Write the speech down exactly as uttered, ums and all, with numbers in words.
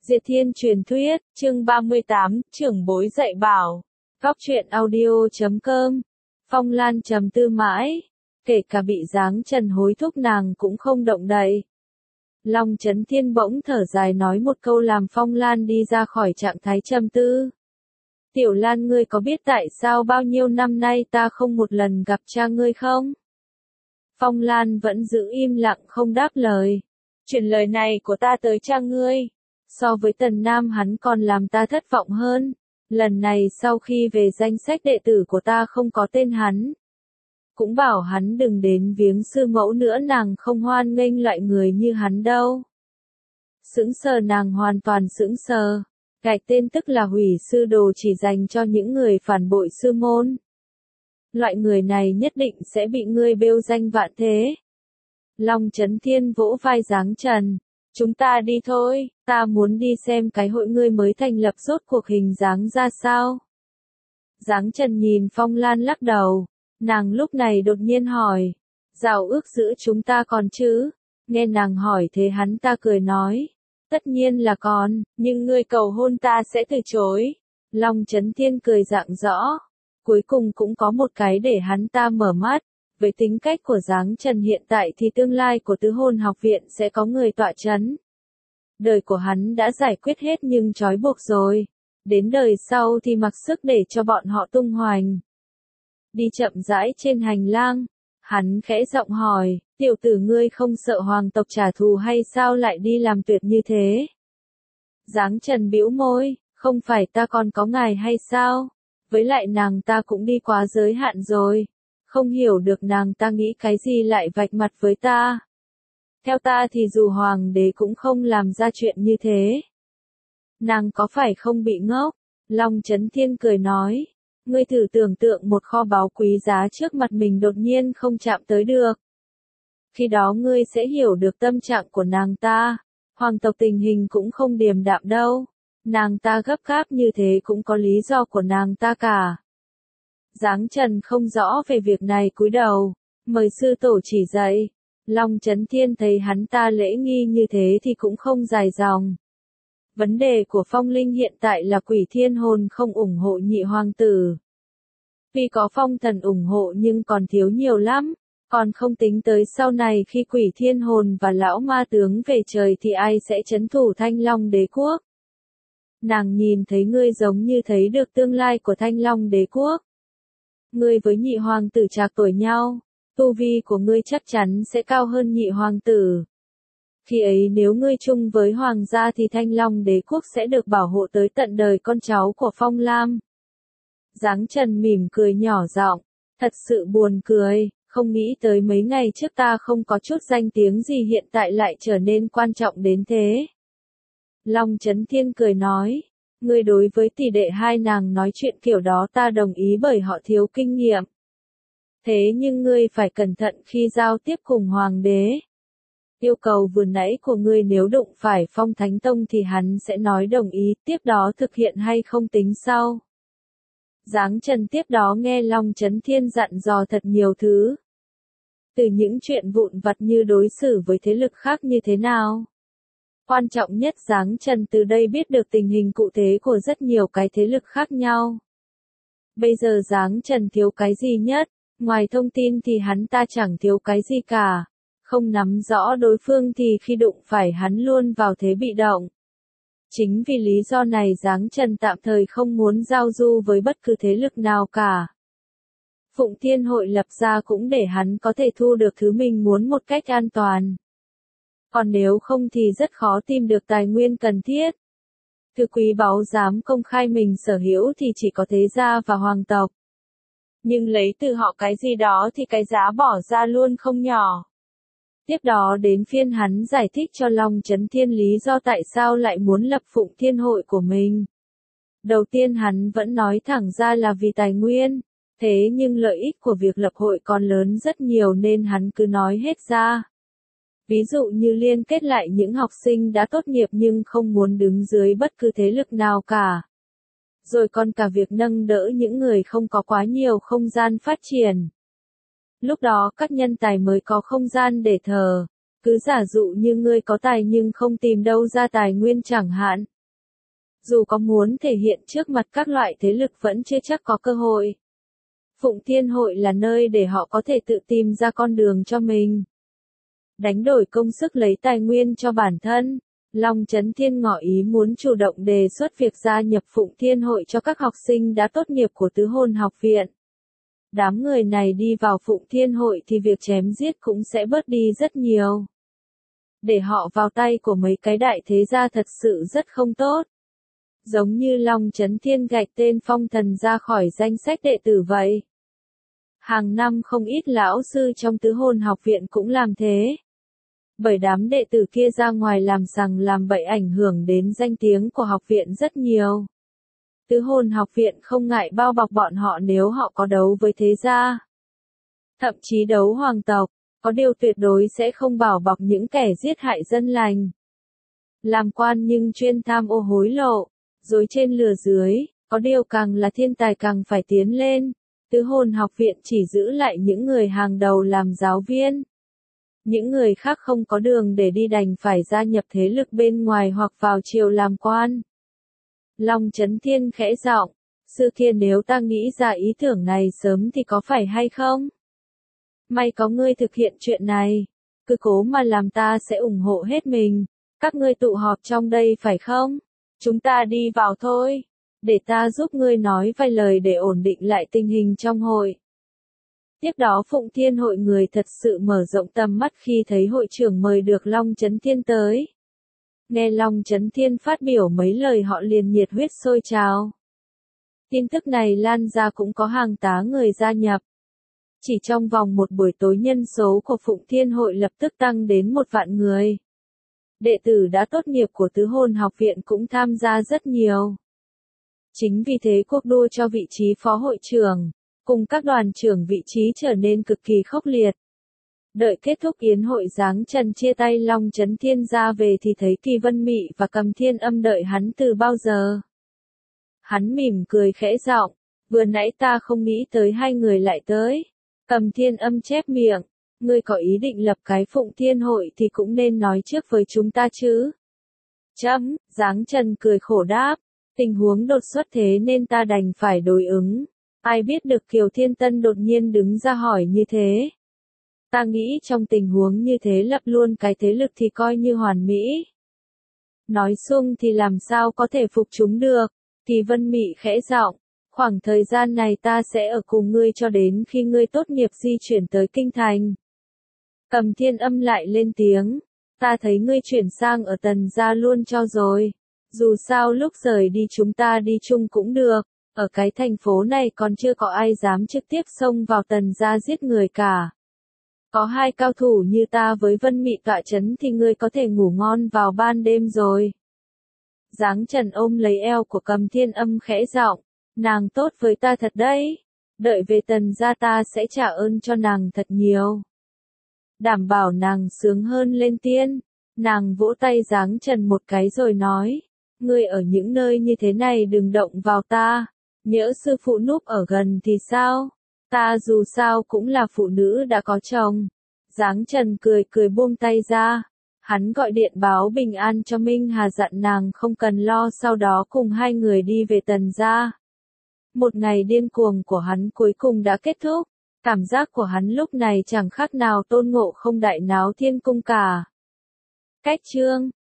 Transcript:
Diệt Thiên truyền thuyết, chương ba mươi tám, trưởng bối dạy bảo. Góc truyện audio chấm com. Phong Lan trầm tư mãi, kể cả bị Giáng Trần hối thúc nàng cũng không động đậy. Long Chấn Thiên bỗng thở dài nói một câu làm Phong Lan đi ra khỏi trạng thái trầm tư. Tiểu Lan, ngươi có biết tại sao bao nhiêu năm nay ta không một lần gặp cha ngươi không? Phong Lan vẫn giữ im lặng không đáp lời. Truyền lời này của ta tới cha ngươi. So với Tần Nam hắn còn làm ta thất vọng hơn. Lần này sau khi về danh sách đệ tử của ta không có tên hắn. Cũng bảo hắn đừng đến viếng sư mẫu nữa, nàng không hoan nghênh loại người như hắn đâu. Sững sờ, nàng hoàn toàn sững sờ. Gạch tên tức là hủy sư đồ chỉ dành cho những người phản bội sư môn. Loại người này nhất định sẽ bị ngươi bêu danh vạn thế. Long Chấn Thiên vỗ vai Giáng Trần. Chúng ta đi thôi, ta muốn đi xem cái hội ngươi mới thành lập rốt cuộc hình dáng ra sao. Giáng Trần nhìn Phong Lan lắc đầu. Nàng lúc này đột nhiên hỏi. Giao ước giữa chúng ta còn chứ? Nghe nàng hỏi thế hắn ta cười nói. Tất nhiên là còn, nhưng ngươi cầu hôn ta sẽ từ chối. Long Chấn Thiên cười rạng rõ. Cuối cùng cũng có một cái để hắn ta mở mắt. Với tính cách của Giáng Trần hiện tại thì tương lai của Tứ Hồn học viện sẽ có người tọa chấn. Đời của hắn đã giải quyết hết nhưng trói buộc rồi. Đến đời sau thì mặc sức để cho bọn họ tung hoành. Đi chậm rãi trên hành lang. Hắn khẽ giọng hỏi, tiểu tử ngươi không sợ hoàng tộc trả thù hay sao lại đi làm tuyệt như thế? Giáng Trần bĩu môi, không phải ta còn có ngài hay sao? Với lại nàng ta cũng đi quá giới hạn rồi. Không hiểu được nàng ta nghĩ cái gì lại vạch mặt với ta. Theo ta thì dù hoàng đế cũng không làm ra chuyện như thế. Nàng có phải không bị ngốc? Long Chấn Thiên cười nói. Ngươi thử tưởng tượng một kho báu quý giá trước mặt mình đột nhiên không chạm tới được. Khi đó ngươi sẽ hiểu được tâm trạng của nàng ta. Hoàng tộc tình hình cũng không điềm đạm đâu. Nàng ta gấp gáp như thế cũng có lý do của nàng ta cả. Giáng Trần không rõ về việc này cúi đầu. Mời sư tổ chỉ dạy. Long Chấn Thiên thấy hắn ta lễ nghi như thế thì cũng không dài dòng. Vấn đề của Phong Linh hiện tại là Quỷ Thiên Hồn không ủng hộ nhị hoàng tử. Tuy có Phong Thần ủng hộ nhưng còn thiếu nhiều lắm. Còn không tính tới sau này khi Quỷ Thiên Hồn và Lão Ma Tướng về trời thì ai sẽ trấn thủ Thanh Long Đế Quốc. Nàng nhìn thấy ngươi giống như thấy được tương lai của Thanh Long Đế Quốc. Ngươi với nhị hoàng tử trạc tuổi nhau. Tu vi của ngươi chắc chắn sẽ cao hơn nhị hoàng tử. Khi ấy nếu ngươi chung với hoàng gia thì Thanh Long Đế Quốc sẽ được bảo hộ tới tận đời con cháu của Phong Lam. Giáng Trần mỉm cười nhỏ giọng, thật sự buồn cười, không nghĩ tới mấy ngày trước ta không có chút danh tiếng gì hiện tại lại trở nên quan trọng đến thế. Long Chấn Thiên cười nói, ngươi đối với tỷ đệ hai nàng nói chuyện kiểu đó ta đồng ý bởi họ thiếu kinh nghiệm. Thế nhưng ngươi phải cẩn thận khi giao tiếp cùng hoàng đế. Yêu cầu vừa nãy của ngươi nếu đụng phải Phong Thánh Tông thì hắn sẽ nói đồng ý, tiếp đó thực hiện hay không tính sau. Giáng Trần tiếp đó nghe Long Chấn Thiên dặn dò thật nhiều thứ. Từ những chuyện vụn vặt như đối xử với thế lực khác như thế nào. Quan trọng nhất Giáng Trần từ đây biết được tình hình cụ thể của rất nhiều cái thế lực khác nhau. Bây giờ Giáng Trần thiếu cái gì nhất? Ngoài thông tin thì hắn ta chẳng thiếu cái gì cả. Không nắm rõ đối phương thì khi đụng phải hắn luôn vào thế bị động. Chính vì lý do này Giáng Trần tạm thời không muốn giao du với bất cứ thế lực nào cả. Phụng Thiên Hội lập ra cũng để hắn có thể thu được thứ mình muốn một cách an toàn. Còn nếu không thì rất khó tìm được tài nguyên cần thiết. Thứ quý báu dám công khai mình sở hữu thì chỉ có thế gia và hoàng tộc. Nhưng lấy từ họ cái gì đó thì cái giá bỏ ra luôn không nhỏ. Tiếp đó đến phiên hắn giải thích cho Long Chấn Thiên lý do tại sao lại muốn lập Phụng Thiên Hội của mình. Đầu tiên hắn vẫn nói thẳng ra là vì tài nguyên, thế nhưng lợi ích của việc lập hội còn lớn rất nhiều nên hắn cứ nói hết ra. Ví dụ như liên kết lại những học sinh đã tốt nghiệp nhưng không muốn đứng dưới bất cứ thế lực nào cả. Rồi còn cả việc nâng đỡ những người không có quá nhiều không gian phát triển. Lúc đó các nhân tài mới có không gian để thờ. Cứ giả dụ như ngươi có tài nhưng không tìm đâu ra tài nguyên chẳng hạn. dù có muốn thể hiện trước mặt các loại thế lực vẫn chưa chắc có cơ hội. Phụng Thiên Hội là nơi để họ có thể tự tìm ra con đường cho mình. Đánh đổi công sức lấy tài nguyên cho bản thân, Long Chấn Thiên ngỏ ý muốn chủ động đề xuất việc gia nhập Phụng Thiên Hội cho các học sinh đã tốt nghiệp của Tứ Hồn Học Viện. Đám người này đi vào Phụng Thiên Hội thì việc chém giết cũng sẽ bớt đi rất nhiều. Để họ vào tay của mấy cái đại thế gia thật sự rất không tốt. Giống như Long Chấn Thiên gạch tên Phong Thần ra khỏi danh sách đệ tử vậy. Hàng năm không ít lão sư trong Tứ Hồn Học Viện cũng làm thế. Bởi đám đệ tử kia ra ngoài làm sằng làm bậy ảnh hưởng đến danh tiếng của học viện rất nhiều. Tứ Hồn Học Viện không ngại bao bọc bọn họ nếu họ có đấu với thế gia. Thậm chí đấu hoàng tộc, có điều tuyệt đối sẽ không bảo bọc những kẻ giết hại dân lành. Làm quan nhưng chuyên tham ô hối lộ, dối trên lừa dưới, có điều càng là thiên tài càng phải tiến lên. Tứ Hồn Học Viện chỉ giữ lại những người hàng đầu làm giáo viên. Những người khác không có đường để đi đành phải gia nhập thế lực bên ngoài hoặc vào triều làm quan. Long Chấn Thiên khẽ giọng, xưa kia nếu ta nghĩ ra ý tưởng này sớm thì có phải hay không? May có ngươi thực hiện chuyện này, cứ cố mà làm ta sẽ ủng hộ hết mình. Các ngươi tụ họp trong đây phải không? Chúng ta đi vào thôi, để ta giúp ngươi nói vài lời để ổn định lại tình hình trong hội. Tiếp đó Phụng Thiên Hội người thật sự mở rộng tầm mắt khi thấy hội trưởng mời được Long Chấn Thiên tới. Nghe Long Chấn Thiên phát biểu mấy lời họ liền nhiệt huyết sôi trào. Tin tức này lan ra cũng có hàng tá người gia nhập. Chỉ trong vòng một buổi tối nhân số của Phụng Thiên Hội lập tức tăng đến một vạn người. Đệ tử đã tốt nghiệp của Tứ Hồn Học Viện cũng tham gia rất nhiều. Chính vì thế cuộc đua cho vị trí phó hội trưởng, cùng các đoàn trưởng vị trí trở nên cực kỳ khốc liệt. Đợi kết thúc yến hội giáng trần chia tay Long Chấn Thiên ra về thì thấy Kỳ Vân Mị và Cầm Thiên Âm đợi hắn từ bao giờ. Hắn mỉm cười khẽ giọng, vừa nãy ta không nghĩ tới hai người lại tới. Cầm Thiên Âm chép miệng, ngươi có ý định lập cái Phụng Thiên Hội thì cũng nên nói trước với chúng ta chứ. Chấm, Giáng Trần cười khổ đáp, tình huống đột xuất thế nên ta đành phải đối ứng. Ai biết được Kiều Thiên Tân đột nhiên đứng ra hỏi như thế. Ta nghĩ trong tình huống như thế lập luôn cái thế lực thì coi như hoàn mỹ. Nói xung thì làm sao có thể phục chúng được. Kỳ Vân Mị khẽ giọng, khoảng thời gian này ta sẽ ở cùng ngươi cho đến khi ngươi tốt nghiệp di chuyển tới Kinh Thành. Cầm Thiên Âm lại lên tiếng, ta thấy ngươi chuyển sang ở Tần gia luôn cho rồi. Dù sao lúc rời đi chúng ta đi chung cũng được. Ở cái thành phố này còn chưa có ai dám trực tiếp xông vào Tần gia giết người cả. Có hai cao thủ như ta với Vân Mị tọa chấn thì ngươi có thể ngủ ngon vào ban đêm rồi. Giáng Trần ôm lấy eo của Cầm Thiên Âm khẽ giọng, nàng tốt với ta thật đấy. Đợi về Tần gia ta sẽ trả ơn cho nàng thật nhiều. Đảm bảo nàng sướng hơn lên tiên. Nàng vỗ tay Giáng Trần một cái rồi nói, ngươi ở những nơi như thế này đừng động vào ta. Nhỡ sư phụ núp ở gần thì sao? Ta dù sao cũng là phụ nữ đã có chồng. Giáng Trần cười cười buông tay ra. Hắn gọi điện báo bình an cho Minh Hà dặn nàng không cần lo, sau đó cùng hai người đi về Tần gia. Một ngày điên cuồng của hắn cuối cùng đã kết thúc. Cảm giác của hắn lúc này chẳng khác nào Tôn Ngộ Không đại náo thiên cung cả. Cách chương